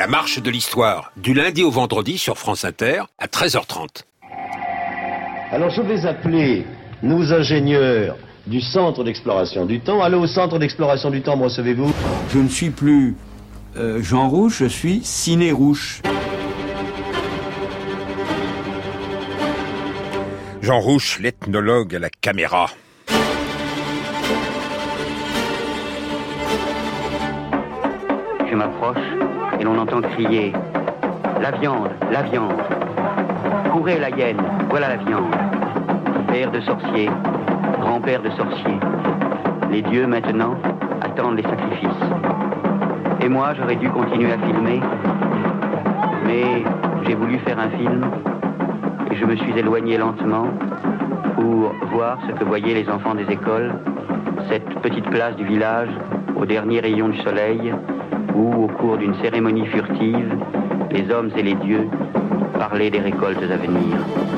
marche de l'histoire, du lundi au vendredi sur France Inter à 13h30. Alors je vais appeler nos ingénieurs du centre d'exploration du temps. Allô, au centre d'exploration du temps, me recevez-vous? Je ne suis plus Jean Rouch, je suis Ciné Rouch. Jean Rouch, l'ethnologue à la caméra. Je m'approche et l'on entend crier « La viande, la viande !» Courez la hyène, voilà la viande. Père de sorciers, grand-père de sorciers. Les dieux maintenant attendent les sacrifices. Et moi j'aurais dû continuer à filmer, mais j'ai voulu faire un film et je me suis éloigné lentement pour voir ce que voyaient les enfants des écoles, cette petite place du village au dernier rayon du soleil où, au cours d'une cérémonie furtive, les hommes et les dieux parlaient des récoltes à venir.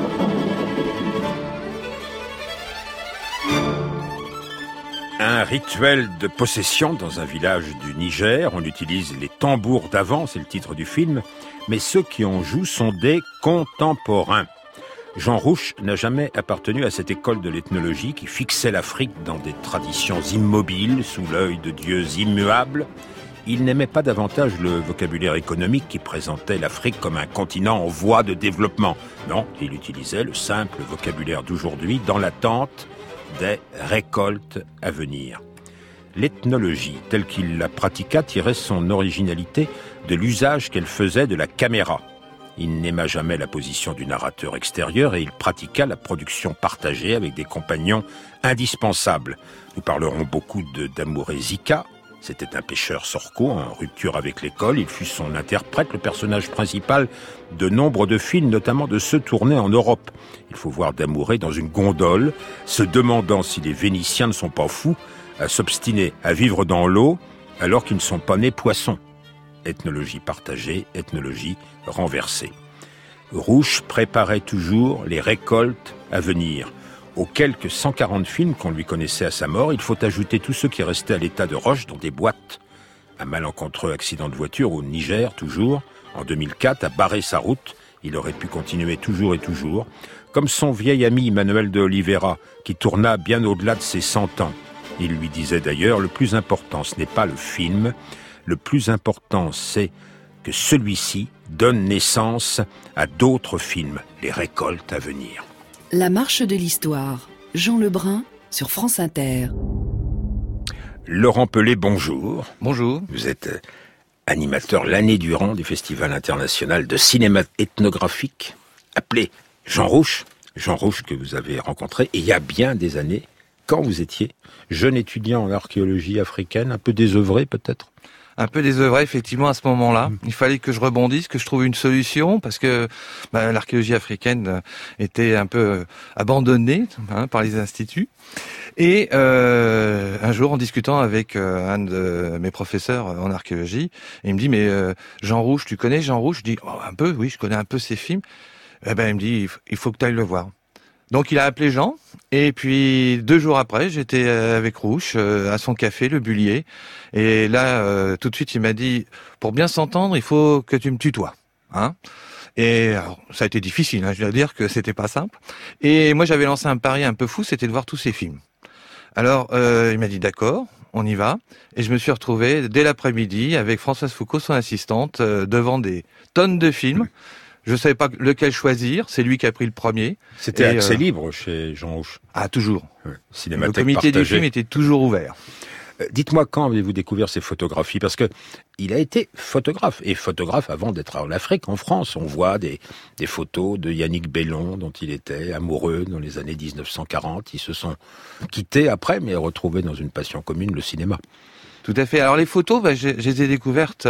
Un rituel de possession dans un village du Niger. On utilise les tambours d'avant, c'est le titre du film, mais ceux qui en jouent sont des contemporains. Jean Rouch n'a jamais appartenu à cette école de l'ethnologie qui fixait l'Afrique dans des traditions immobiles, sous l'œil de dieux immuables. Il n'aimait pas davantage le vocabulaire économique qui présentait l'Afrique comme un continent en voie de développement. Non, il utilisait le simple vocabulaire d'aujourd'hui dans l'attente des récoltes à venir. L'ethnologie, telle qu'il la pratiqua, tirait son originalité de l'usage qu'elle faisait de la caméra. Il n'aima jamais la position du narrateur extérieur et il pratiqua la production partagée avec des compagnons indispensables. Nous parlerons beaucoup d'Amouré Zika. C'était un pêcheur sorco en rupture avec l'école. Il fut son interprète, le personnage principal de nombre de films, notamment de ceux tournés en Europe. Il faut voir Damouré dans une gondole, se demandant si les Vénitiens ne sont pas fous à s'obstiner à vivre dans l'eau alors qu'ils ne sont pas nés poissons. Ethnologie partagée, ethnologie renversée. Rouch préparait toujours les récoltes à venir. Aux quelques 140 films qu'on lui connaissait à sa mort, il faut ajouter tous ceux qui restaient à l'état de roche dans des boîtes. Un malencontreux accident de voiture au Niger, toujours, en 2004, a barré sa route. Il aurait pu continuer toujours et toujours, comme son vieil ami Manuel de Oliveira, qui tourna bien au-delà de ses 100 ans. Il lui disait d'ailleurs, le plus important, ce n'est pas le film, le plus important, c'est que celui-ci donne naissance à d'autres films, les récoltes à venir. La marche de l'histoire, Jean Lebrun sur France Inter. Laurent Pelé, bonjour. Bonjour. Vous êtes animateur l'année durant du Festival international de cinéma ethnographique, appelé Jean Rouch. Jean Rouch que vous avez rencontré il y a bien des années, quand vous étiez jeune étudiant en archéologie africaine, un peu désœuvré peut-être. Un peu désœuvré effectivement à ce moment-là. Il fallait que je rebondisse, que je trouve une solution parce que l'archéologie africaine était un peu abandonnée par les instituts. Et un jour, en discutant avec un de mes professeurs en archéologie, il me dit mais Jean Rouch, tu connais Jean Rouch? Je dis un peu, oui, je connais un peu ses films. Il me dit il faut que tu ailles le voir. Donc il a appelé Jean, et puis 2 jours après, j'étais avec Rouch à son café, le Bullier. Et là, tout de suite, il m'a dit, pour bien s'entendre, il faut que tu me tutoies. Et alors, ça a été difficile, je dois dire que c'était pas simple. Et moi, j'avais lancé un pari un peu fou, c'était de voir tous ses films. Alors, il m'a dit, d'accord, on y va. Et je me suis retrouvé, dès l'après-midi, avec Françoise Foucault, son assistante, devant des tonnes de films. Je savais pas lequel choisir, c'est lui qui a pris le premier. C'était accès libre chez Jean Rouch. Ah, toujours. Ouais. Cinémathèque le comité partagée. du film était toujours ouvert. Dites-moi, quand avez-vous découvert ces photographies? Parce que il a été photographe, et photographe avant d'être en Afrique, en France. On voit des photos de Yannick Bellon, dont il était amoureux dans les années 1940. Ils se sont quittés après, mais retrouvés dans une passion commune, le cinéma. Tout à fait. Alors les photos, je les ai découvertes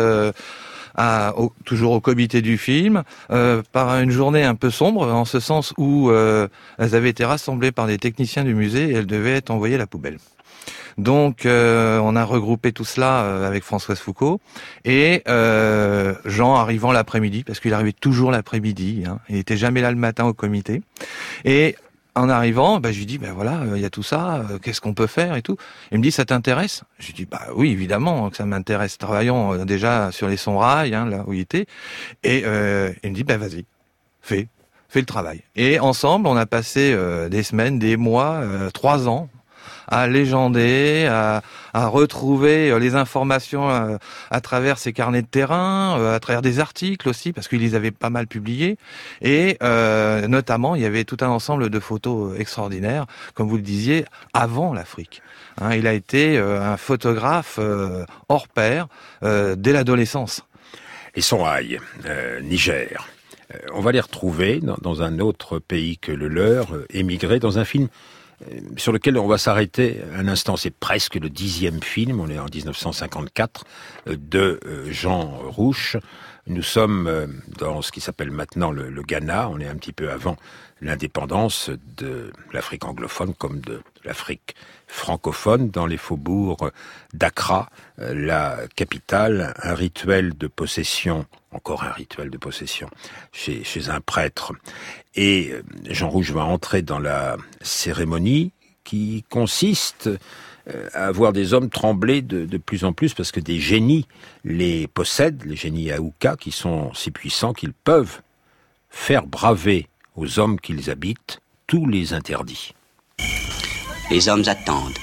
toujours au comité du film, par une journée un peu sombre, en ce sens où elles avaient été rassemblées par des techniciens du musée et elles devaient être envoyées à la poubelle. Donc on a regroupé tout cela avec Françoise Foucault et Jean arrivant l'après-midi, parce qu'il arrivait toujours l'après-midi, il était jamais là le matin au comité, et en arrivant, je lui dis, voilà, il y a tout ça, qu'est-ce qu'on peut faire et tout. Il me dit, ça t'intéresse? Je lui dis, oui, évidemment que ça m'intéresse. Travaillons déjà sur les Sonrailles, là où il était. Et il me dit, vas-y, fais le travail. Et ensemble, on a passé des semaines, des mois, 3 ans, à légender, à retrouver les informations à travers ses carnets de terrain, à travers des articles aussi, parce qu'il les avait pas mal publiés. Et notamment, il y avait tout un ensemble de photos extraordinaires, comme vous le disiez, avant l'Afrique. Il a été un photographe hors pair dès l'adolescence. Les Sonrailles, Niger. On va les retrouver dans un autre pays que le leur, émigrés, dans un film sur lequel on va s'arrêter un instant. C'est presque le 10e film, on est en 1954, de Jean Rouch. Nous sommes dans ce qui s'appelle maintenant le Ghana, on est un petit peu avant l'indépendance de l'Afrique anglophone comme de l'Afrique francophone, dans les faubourgs d'Accra, la capitale, un rituel de possession, encore un rituel de possession, chez un prêtre. Et Jean Rouch va entrer dans la cérémonie qui consiste à voir des hommes trembler de plus en plus parce que des génies les possèdent, les génies Aouka, qui sont si puissants qu'ils peuvent faire braver aux hommes qu'ils habitent tous les interdits. Les hommes attendent.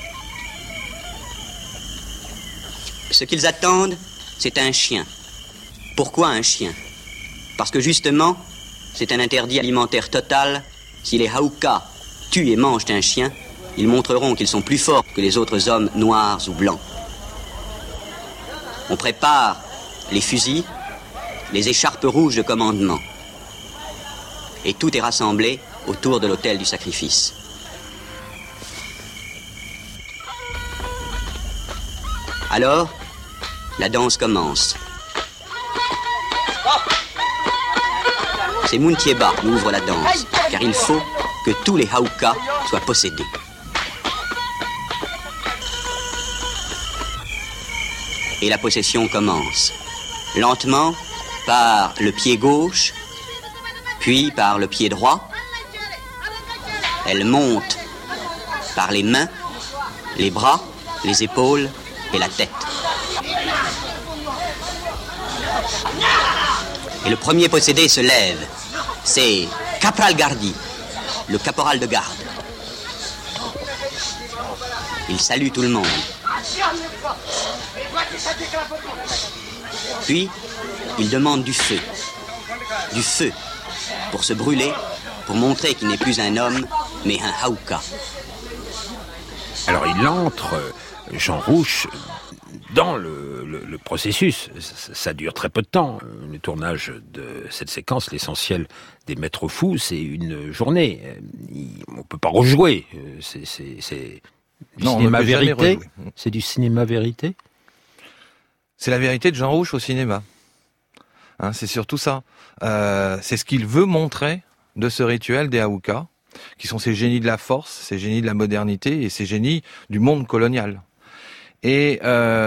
Ce qu'ils attendent, c'est un chien. Pourquoi un chien? Parce que justement, c'est un interdit alimentaire total. Si les Haouka tuent et mangent un chien, ils montreront qu'ils sont plus forts que les autres hommes noirs ou blancs. On prépare les fusils, les écharpes rouges de commandement. Et tout est rassemblé autour de l'autel du sacrifice. Alors, la danse commence. C'est Mountieba qui ouvre la danse, car il faut que tous les Haouka soient possédés. Et la possession commence. Lentement, par le pied gauche, puis par le pied droit. Elle monte par les mains, les bras, les épaules et la tête. Et le premier possédé se lève. C'est Capral Gardi, le caporal de garde. Il salue tout le monde. Puis, il demande du feu. Du feu pour se brûler, pour montrer qu'il n'est plus un homme, mais un Haouka. Alors il entre, Jean Rouch, dans le processus. Ça dure très peu de temps. Le tournage de cette séquence, l'essentiel des Maîtres fous, c'est une journée. On peut pas rejouer. C'est du cinéma vérité. C'est du cinéma vérité. C'est la vérité de Jean Rouch au cinéma. C'est surtout ça. C'est ce qu'il veut montrer de ce rituel des Haouka, qui sont ces génies de la force, ces génies de la modernité et ces génies du monde colonial. Et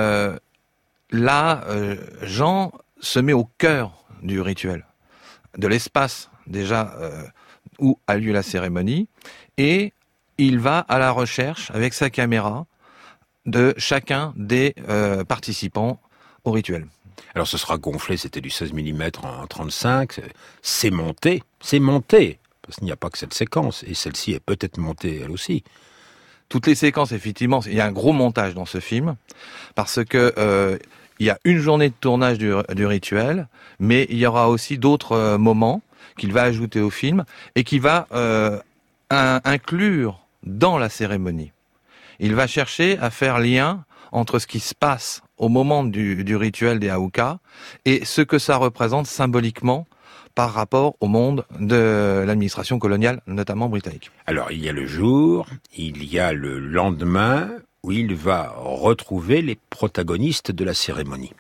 là, Jean se met au cœur du rituel, de l'espace déjà où a lieu la cérémonie, et il va à la recherche avec sa caméra de chacun des participants au rituel. Alors ce sera gonflé, c'était du 16 mm en 35, c'est monté, parce qu'il n'y a pas que cette séquence, et celle-ci est peut-être montée elle aussi. Toutes les séquences, effectivement, il y a un gros montage dans ce film, parce que il y a une journée de tournage du rituel, mais il y aura aussi d'autres moments qu'il va ajouter au film, et qui va inclure dans la cérémonie. Il va chercher à faire lien entre ce qui se passe au moment du rituel des Haouka et ce que ça représente symboliquement par rapport au monde de l'administration coloniale, notamment britannique. Alors, il y a le jour, il y a le lendemain, où il va retrouver les protagonistes de la cérémonie.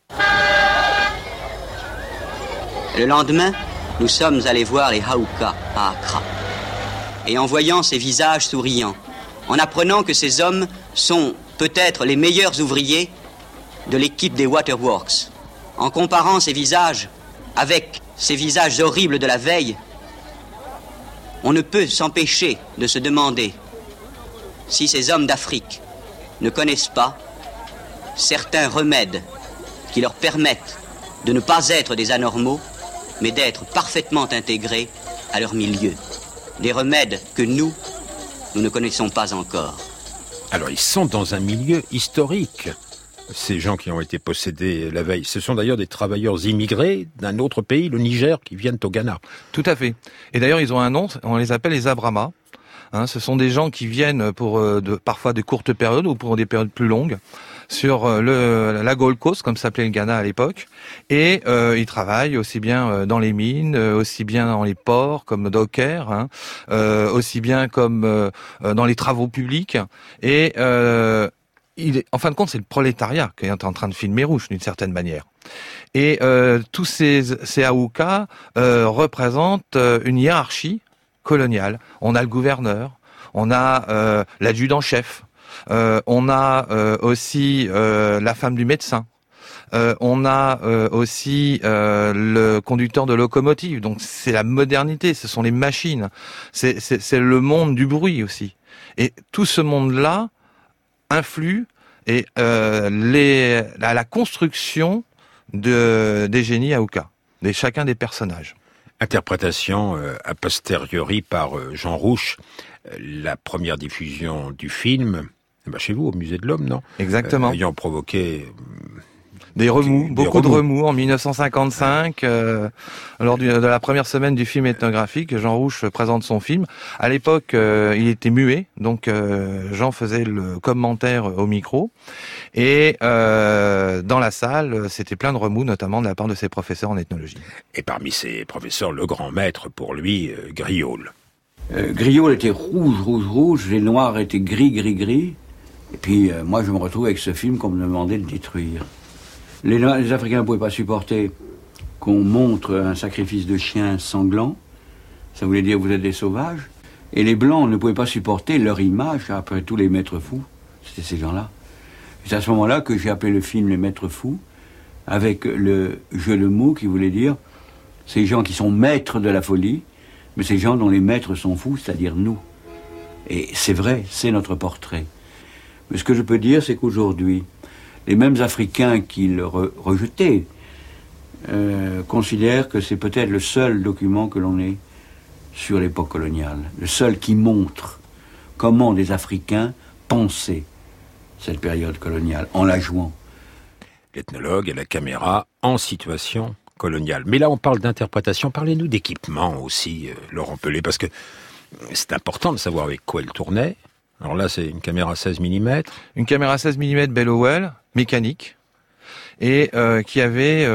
Le lendemain, nous sommes allés voir les Haouka à Accra. Et en voyant ces visages souriants, en apprenant que ces hommes sont peut-être les meilleurs ouvriers de l'équipe des Waterworks, en comparant ces visages avec ces visages horribles de la veille, On ne peut s'empêcher de se demander si ces hommes d'Afrique ne connaissent pas certains remèdes qui leur permettent de ne pas être des anormaux, mais d'être parfaitement intégrés à leur milieu. Des remèdes que nous ne connaissons pas encore. Alors, ils sont dans un milieu historique, ces gens qui ont été possédés la veille. Ce sont d'ailleurs des travailleurs immigrés d'un autre pays, le Niger, qui viennent au Ghana. Tout à fait. Et d'ailleurs, ils ont un nom, on les appelle les Abramas. Ce sont des gens qui viennent pour parfois de courtes périodes ou pour des périodes plus longues sur la Gold Coast, comme s'appelait le Ghana à l'époque. Et ils travaillent aussi bien dans les mines, aussi bien dans les ports comme docker, aussi bien comme dans les travaux publics. Et en fin de compte, c'est le prolétariat qui est en train de filmer Rouge, d'une certaine manière. Et tous ces Aouka représentent une hiérarchie coloniale. On a le gouverneur, on a l'adjudant-chef, on a aussi la femme du médecin, on a aussi le conducteur de locomotive. Donc c'est la modernité, ce sont les machines, c'est le monde du bruit aussi. Et tout ce monde-là influe et la construction des génies Aouka, chacun des personnages. Interprétation a posteriori par Jean Rouch, la première diffusion du film, chez vous, au Musée de l'Homme, non ? Exactement. Ayant provoqué... Des remous, beaucoup de remous en 1955, lors de la première semaine du film ethnographique. Jean Rouch présente son film. À l'époque, il était muet, donc Jean faisait le commentaire au micro. Et dans la salle, c'était plein de remous, notamment de la part de ses professeurs en ethnologie. Et parmi ses professeurs, le grand maître pour lui, Griaule. Griaule était rouge, les noirs étaient gris. Et puis moi, je me retrouve avec ce film qu'on me demandait de détruire. Les Africains ne pouvaient pas supporter qu'on montre un sacrifice de chiens sanglants. Ça voulait dire vous êtes des sauvages. Et les Blancs ne pouvaient pas supporter leur image, après tous les maîtres fous. C'était ces gens-là. C'est à ce moment-là que j'ai appelé le film Les Maîtres Fous, avec le jeu de mots qui voulait dire ces gens qui sont maîtres de la folie, mais ces gens dont les maîtres sont fous, c'est-à-dire nous. Et c'est vrai, c'est notre portrait. Mais ce que je peux dire, c'est qu'aujourd'hui, les mêmes Africains qui le rejetaient considèrent que c'est peut-être le seul document que l'on ait sur l'époque coloniale, le seul qui montre comment des Africains pensaient cette période coloniale, en la jouant. L'ethnologue et la caméra en situation coloniale. Mais là, on parle d'interprétation. Parlez-nous d'équipement aussi, Laurent Pelé, parce que c'est important de savoir avec quoi il tournait. Alors là, c'est une caméra 16 mm. Une caméra 16 mm Bellowell, mécanique, et qui avait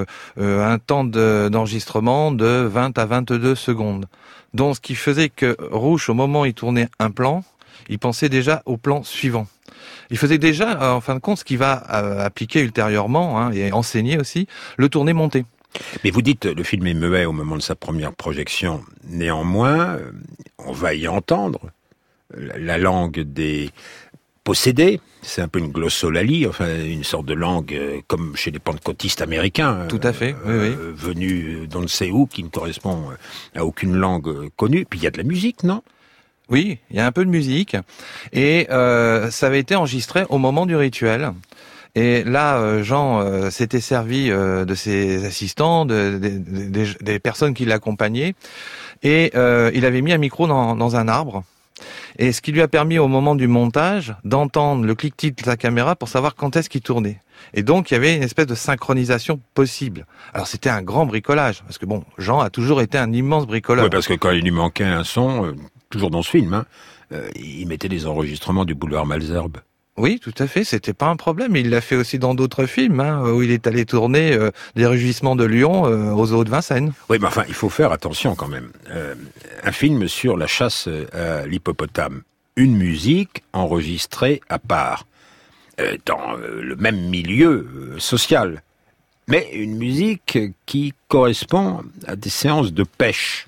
un temps d'enregistrement de 20 à 22 secondes. Donc, ce qui faisait que Rouch, au moment où il tournait un plan, il pensait déjà au plan suivant. Il faisait déjà, en fin de compte, ce qu'il va appliquer ultérieurement, et enseigner aussi, le tourner-monter. Mais vous dites, le film est muet au moment de sa première projection. Néanmoins, on va y entendre la langue des possédés. C'est un peu une glossolalie, enfin une sorte de langue comme chez les pentecôtistes américains. Tout à fait, oui. Venus d'on ne sait où, qui ne correspond à aucune langue connue. Puis il y a de la musique, non ? Oui, il y a un peu de musique. Et ça avait été enregistré au moment du rituel. Et là, Jean s'était servi de ses assistants, des personnes qui l'accompagnaient. Et il avait mis un micro dans un arbre. Et ce qui lui a permis au moment du montage d'entendre le clic-clic de sa caméra pour savoir quand est-ce qu'il tournait. Et donc il y avait une espèce de synchronisation possible. Alors c'était un grand bricolage, parce que bon, Jean a toujours été un immense bricoleur. Oui, parce que quand il lui manquait un son, toujours dans ce film, il mettait des enregistrements du boulevard Malesherbes. Oui, tout à fait, c'était pas un problème. Il l'a fait aussi dans d'autres films, où il est allé tourner Les Rugissements de Lyon aux eaux de Vincennes. Oui, mais enfin, il faut faire attention quand même. Un film sur la chasse à l'hippopotame. Une musique enregistrée à part, dans le même milieu social. Mais une musique qui correspond à des séances de pêche.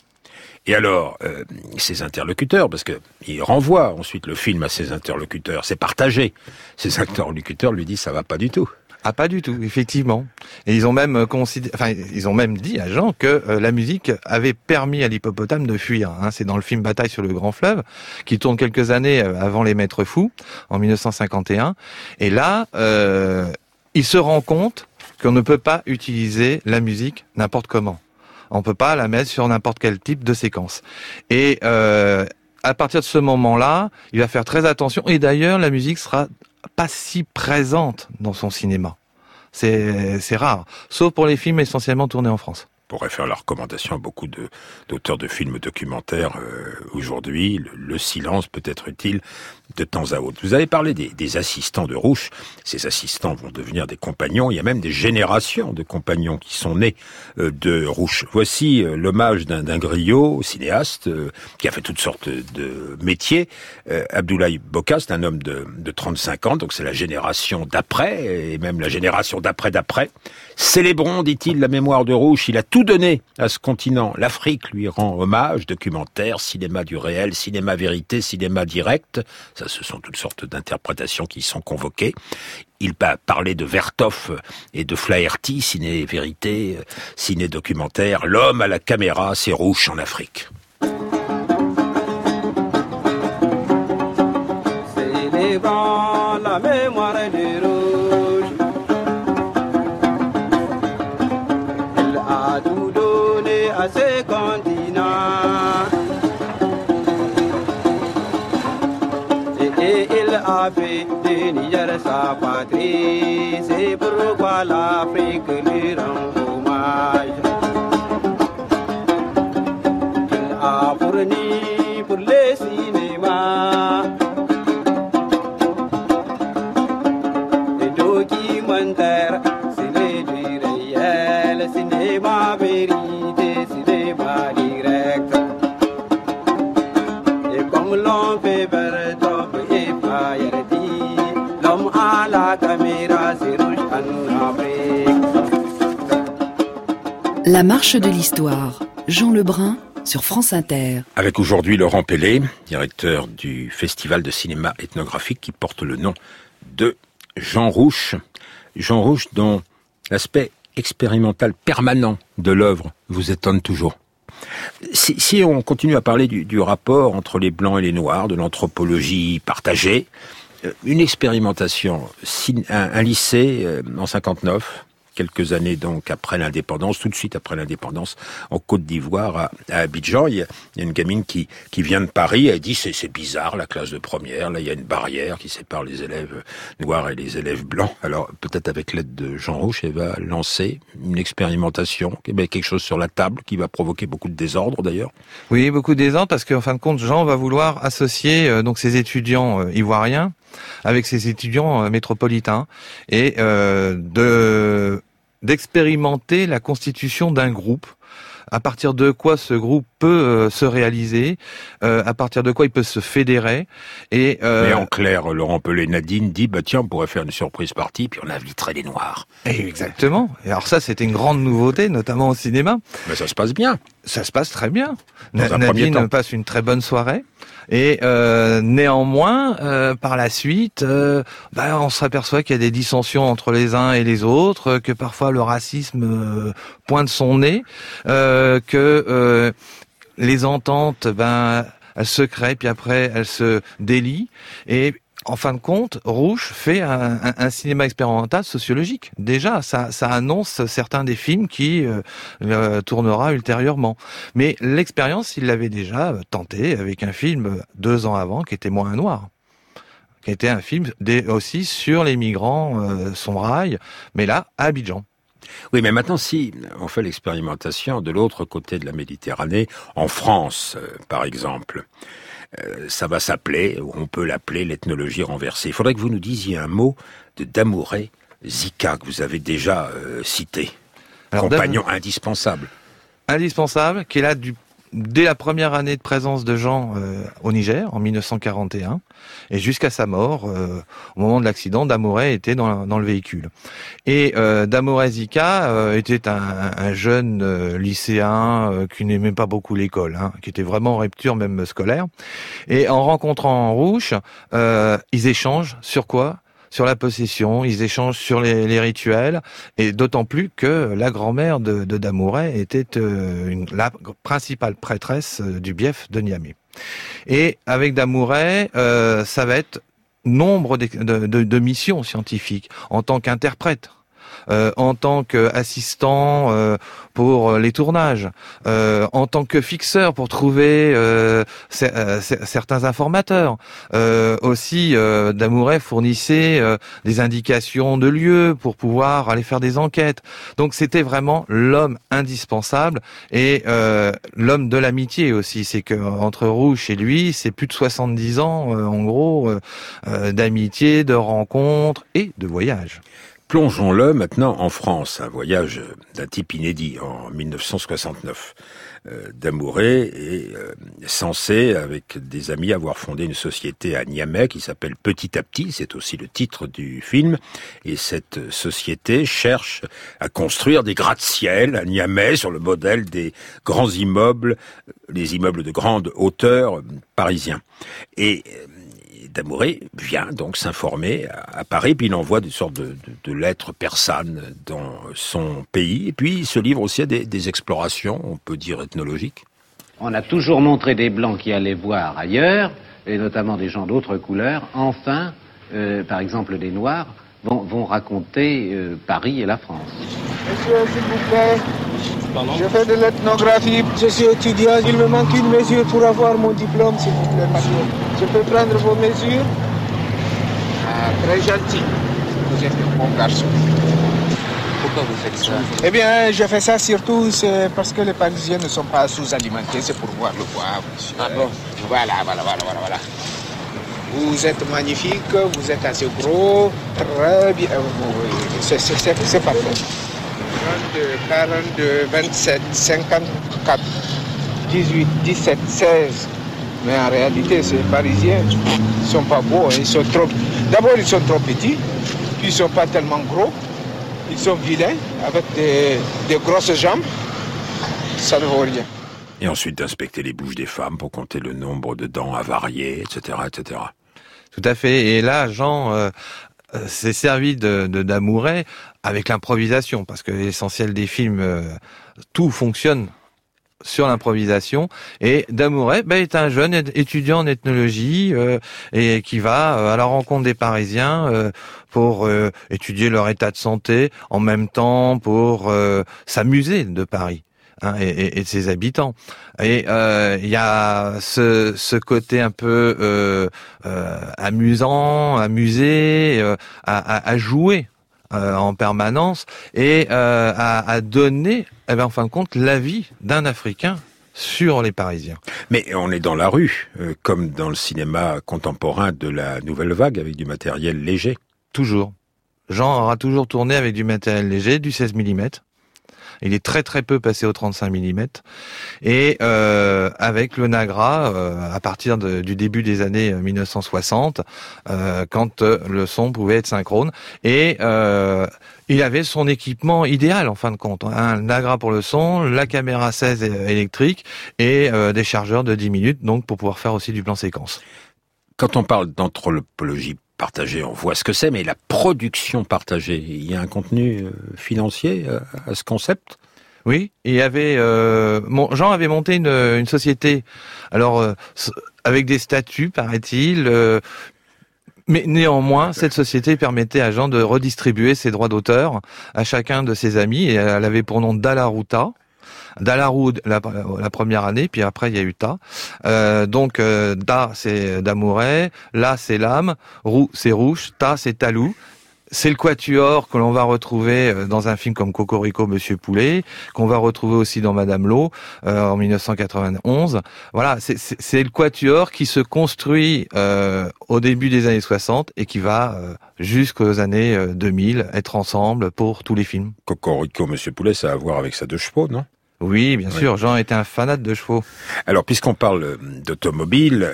Et alors, ses interlocuteurs, parce que il renvoie ensuite le film à ses interlocuteurs, c'est partagé. Ses interlocuteurs lui disent ça va pas du tout. Ah, pas du tout, effectivement. Et ils ont même dit à Jean que la musique avait permis à l'hippopotame de fuir. Hein. C'est dans le film Bataille sur le Grand Fleuve, qui tourne quelques années avant Les Maîtres Fous, en 1951. Et là, il se rend compte qu'on ne peut pas utiliser la musique n'importe comment. On peut pas la mettre sur n'importe quel type de séquence. Et à partir de ce moment-là, il va faire très attention. Et d'ailleurs, la musique sera pas si présente dans son cinéma. C'est rare. Sauf pour les films essentiellement tournés en France. On pourrait faire la recommandation à beaucoup d'auteurs de films documentaires aujourd'hui. Le silence peut être utile de temps à autre. Vous avez parlé des assistants de Rouch. Ces assistants vont devenir des compagnons. Il y a même des générations de compagnons qui sont nés de Rouch. Voici l'hommage d'un griot, cinéaste, qui a fait toutes sortes de métiers. Abdoulaye Boka, c'est un homme de 35 ans, donc c'est la génération d'après, et même la génération d'après. Célébrons, dit-il, la mémoire de Rouch. Il a tout donné à ce continent. L'Afrique lui rend hommage, documentaire, cinéma du réel, cinéma vérité, cinéma direct. Ça, ce sont toutes sortes d'interprétations qui sont convoquées. Il va parler de Vertov et de Flaherty, ciné-vérité, ciné-documentaire. L'homme à la caméra, c'est Rouch en Afrique. Célébrons la mémoire de Rouch. Il a tout donné à ce continent. Et il a fait de Niger sa patrie. C'est pourquoi l'Afrique lui rend hommage. Il a fourni pour le cinéma des documentaires, ciné du réel, cinéma vérité, cinéma direct. Et comme l'on fait Vertov et Flaherty, l'homme à la caméra, c'est Rouch en Afrique. La marche de l'histoire, Jean Lebrun sur France Inter. Avec aujourd'hui Laurent Pellet, directeur du Festival de cinéma ethnographique qui porte le nom de Jean Rouch. Jean Rouch dont l'aspect expérimental permanent de l'œuvre vous étonne toujours. Si on continue à parler du rapport entre les Blancs et les Noirs, de l'anthropologie partagée, une expérimentation, un lycée en 59, quelques années donc après l'indépendance, tout de suite après l'indépendance, en Côte d'Ivoire, à Abidjan, il y a une gamine qui vient de Paris, elle dit c'est bizarre la classe de première, là il y a une barrière qui sépare les élèves noirs et les élèves blancs. Alors peut-être avec l'aide de Jean Rouch, elle va lancer une expérimentation, quelque chose sur la table qui va provoquer beaucoup de désordre d'ailleurs. Oui, beaucoup de désordre parce qu'en fin de compte, Jean va vouloir associer donc ses étudiants ivoiriens avec ses étudiants métropolitains et d'expérimenter la constitution d'un groupe. À partir de quoi ce groupe peut se réaliser, à partir de quoi il peut se fédérer. Mais en clair, Laurent Pellet, Nadine dit, tiens, on pourrait faire une surprise partie, puis on inviterait les Noirs. Exactement. Et alors ça, c'était une grande nouveauté, notamment au cinéma. Mais ça se passe bien. Ça se passe très bien. Nadine passe une très bonne soirée. Et néanmoins, par la suite, on s'aperçoit qu'il y a des dissensions entre les uns et les autres, que parfois le racisme pointe son nez, que les ententes, elles se créent, puis après elles se délient. Et en fin de compte, Rouch fait un cinéma expérimental sociologique. Déjà, ça annonce certains des films qui tournera ultérieurement. Mais l'expérience, il l'avait déjà tenté avec un film 2 ans avant qui était Moins un noir, qui était un film aussi sur les migrants, son rail, mais là, à Abidjan. Oui, mais maintenant, si on fait l'expérimentation de l'autre côté de la Méditerranée, en France, par exemple, ça va s'appeler, ou on peut l'appeler, l'ethnologie renversée. Il faudrait que vous nous disiez un mot de Damouré Zika, que vous avez déjà cité. Alors, compagnon indispensable. Indispensable, qui est là dès la première année de présence de Jean au Niger, en 1941, et jusqu'à sa mort, au moment de l'accident, Damouré était dans le véhicule. Et Damouré Zika était un jeune lycéen qui n'aimait pas beaucoup l'école, qui était vraiment en rupture même scolaire. Et en rencontrant Rouch, ils échangent sur quoi ? sur la possession, ils échangent sur les rituels, et d'autant plus que la grand-mère de Damouret était la principale prêtresse du bief de Niamey. Et avec Damouret, ça va être nombre de missions scientifiques en tant qu'interprète. En tant qu'assistant pour les tournages, en tant que fixeur pour trouver certains informateurs. Aussi, Damouret fournissait des indications de lieux pour pouvoir aller faire des enquêtes. Donc c'était vraiment l'homme indispensable et l'homme de l'amitié aussi. C'est que entre Rouch et lui, c'est plus de 70 ans, en gros, d'amitié, de rencontres et de voyages. Plongeons-le maintenant en France, un voyage d'un type inédit en 1969. Damouret est censé, avec des amis, avoir fondé une société à Niamey qui s'appelle Petit à Petit, c'est aussi le titre du film, et cette société cherche à construire des gratte-ciel à Niamey sur le modèle des grands immeubles, les immeubles de grande hauteur parisiens. Et Damouret vient donc s'informer à Paris, puis il envoie des sortes de lettres persanes dans son pays, et puis il se livre aussi à des explorations, on peut dire ethnologiques. On a toujours montré des Blancs qui allaient voir ailleurs, et notamment des gens d'autres couleurs. Enfin, par exemple des Noirs, vont raconter Paris et la France. Monsieur, s'il vous plaît, je fais de l'ethnographie, je suis étudiant, il me manque une mesure pour avoir mon diplôme, s'il vous plaît, monsieur. Je peux prendre vos mesures? Ah, très gentil. Vous êtes un bon garçon. Pourquoi vous faites ça? Eh bien, je fais ça surtout c'est parce que les Parisiens ne sont pas sous-alimentés, c'est pour voir le poids, monsieur. Ah bon? Voilà. Vous êtes magnifique, vous êtes assez gros, très bien. C'est parfait. 42, 27, 54, 18, 17, 16. Mais en réalité, ces Parisiens ne sont pas beaux. Hein. Ils sont trop... D'abord, ils sont trop petits, puis ils ne sont pas tellement gros. Ils sont vilains, avec des grosses jambes. Ça ne vaut rien. Et ensuite d'inspecter les bouches des femmes pour compter le nombre de dents avariées, etc., etc. Tout à fait. Et là, Jean s'est servi de Damouret avec l'improvisation, parce que l'essentiel des films, tout fonctionne sur l'improvisation. Et Damouret est un jeune étudiant en ethnologie et qui va à la rencontre des Parisiens pour étudier leur état de santé, en même temps pour s'amuser de Paris. Et de ses habitants. Et il y a ce côté un peu amusant, amusé, à jouer en permanence et à donner, en fin de compte, l'avis d'un Africain sur les Parisiens. Mais on est dans la rue, comme dans le cinéma contemporain de la Nouvelle Vague, avec du matériel léger. Toujours. Jean aura toujours tourné avec du matériel léger, du 16 mm. Il est très très peu passé au 35 mm. Et avec le Nagra, à partir du début des années 1960, quand le son pouvait être synchrone. Et il avait son équipement idéal en fin de compte. Un Nagra pour le son, la caméra 16 électrique et des chargeurs de 10 minutes, donc pour pouvoir faire aussi du plan séquence. Quand on parle d'anthropologie partagée, on voit ce que c'est, mais la production partagée, il y a un contenu financier à ce concept? Oui, il y avait Jean avait monté une société, alors avec des statuts, paraît-il, mais néanmoins, cette société permettait à Jean de redistribuer ses droits d'auteur à chacun de ses amis, et elle avait pour nom Dalarouta. Dalarou la première année, puis après il y a eu Ta. Donc Da c'est Damouret, La c'est Lame, Rou c'est Rouch, Ta c'est Talou. C'est le quatuor que l'on va retrouver dans un film comme Cocorico, Monsieur Poulet, qu'on va retrouver aussi dans Madame Lo en 1991. Voilà, c'est le quatuor qui se construit au début des années 60 et qui va jusqu'aux années 2000 être ensemble pour tous les films. Cocorico, Monsieur Poulet, ça a à voir avec sa 2 chevaux, non? Oui, bien sûr. Jean était un fanat de chevaux. Alors, puisqu'on parle d'automobile,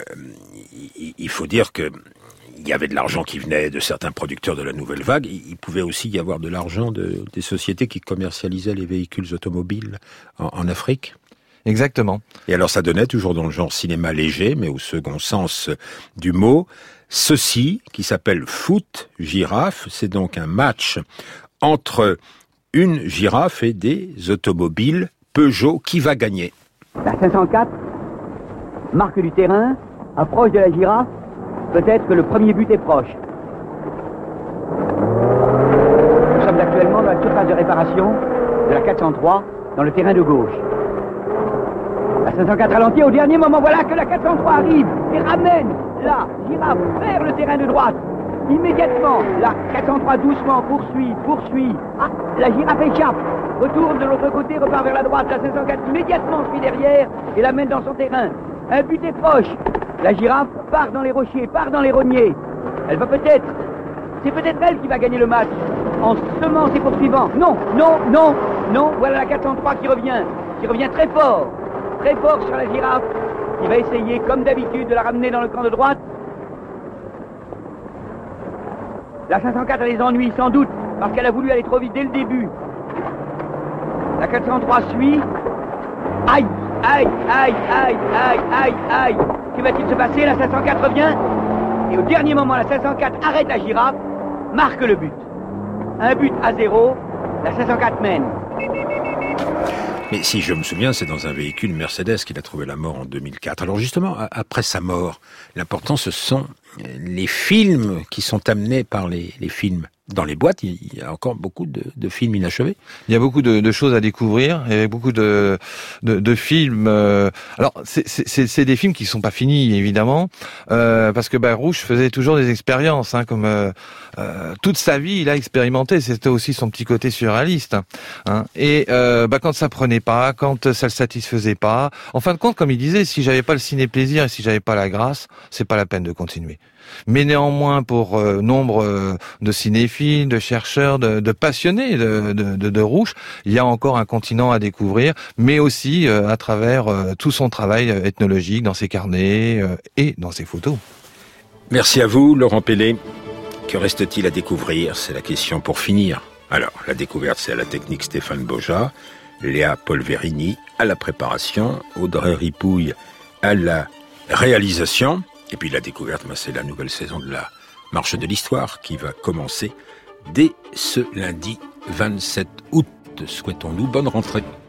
il faut dire que il y avait de l'argent qui venait de certains producteurs de la Nouvelle Vague. Il pouvait aussi y avoir de l'argent des sociétés qui commercialisaient les véhicules automobiles en Afrique. Exactement. Et alors ça donnait toujours dans le genre cinéma léger, mais au second sens du mot, ceci, qui s'appelle Foot Girafe. C'est donc un match entre une girafe et des automobiles Peugeot. Qui va gagner? La 504 marque du terrain, approche de la girafe. Peut-être que le premier but est proche. Nous sommes actuellement dans la surface de réparation de la 403, dans le terrain de gauche. La 504 ralentit au dernier moment. Voilà que la 403 arrive et ramène la girafe vers le terrain de droite. Immédiatement, la 403 doucement poursuit. Ah, la girafe échappe. Retourne de l'autre côté, repart vers la droite. La 504 immédiatement suit derrière et l'amène dans son terrain. Un but est proche. La girafe part dans les rochers, part dans les rogniers. Elle va peut-être... C'est peut-être elle qui va gagner le match. En semant ses poursuivants. Non. Voilà la 403 qui revient très fort sur la girafe, qui va essayer, comme d'habitude, de la ramener dans le camp de droite. La 504 a des ennuis, sans doute, parce qu'elle a voulu aller trop vite dès le début. La 403 suit. Aïe. Que va-t-il se passer? La 504 revient. Et au dernier moment, la 504 arrête la girafe, marque le but. 1-0, la 504 mène. Mais si je me souviens, c'est dans un véhicule Mercedes qu'il a trouvé la mort en 2004. Alors justement, après sa mort, l'important, ce sont les films qui sont amenés par les films. Dans les boîtes, il y a encore beaucoup de films inachevés. Il y a beaucoup de choses à découvrir. Il y a beaucoup de films. Alors, c'est des films qui sont pas finis, évidemment, parce que Rouge faisait toujours des expériences, comme toute sa vie, il a expérimenté. C'était aussi son petit côté surréaliste. Et quand ça prenait pas, quand ça le satisfaisait pas, en fin de compte, comme il disait, si j'avais pas le ciné-plaisir et si j'avais pas la grâce, c'est pas la peine de continuer. Mais néanmoins, pour nombre de cinéphiles, de chercheurs, de passionnés de Rouge, il y a encore un continent à découvrir, mais aussi à travers tout son travail ethnologique dans ses carnets et dans ses photos. Merci à vous, Laurent Pellet. Que reste-t-il à découvrir? C'est la question pour finir. Alors, la découverte, c'est à la technique Stéphane Boja, Léa Polverini à la préparation, Audrey Ripouille à la réalisation. Et puis la découverte, c'est la nouvelle saison de la Marche de l'Histoire qui va commencer dès ce lundi 27 août. Souhaitons-nous bonne rentrée.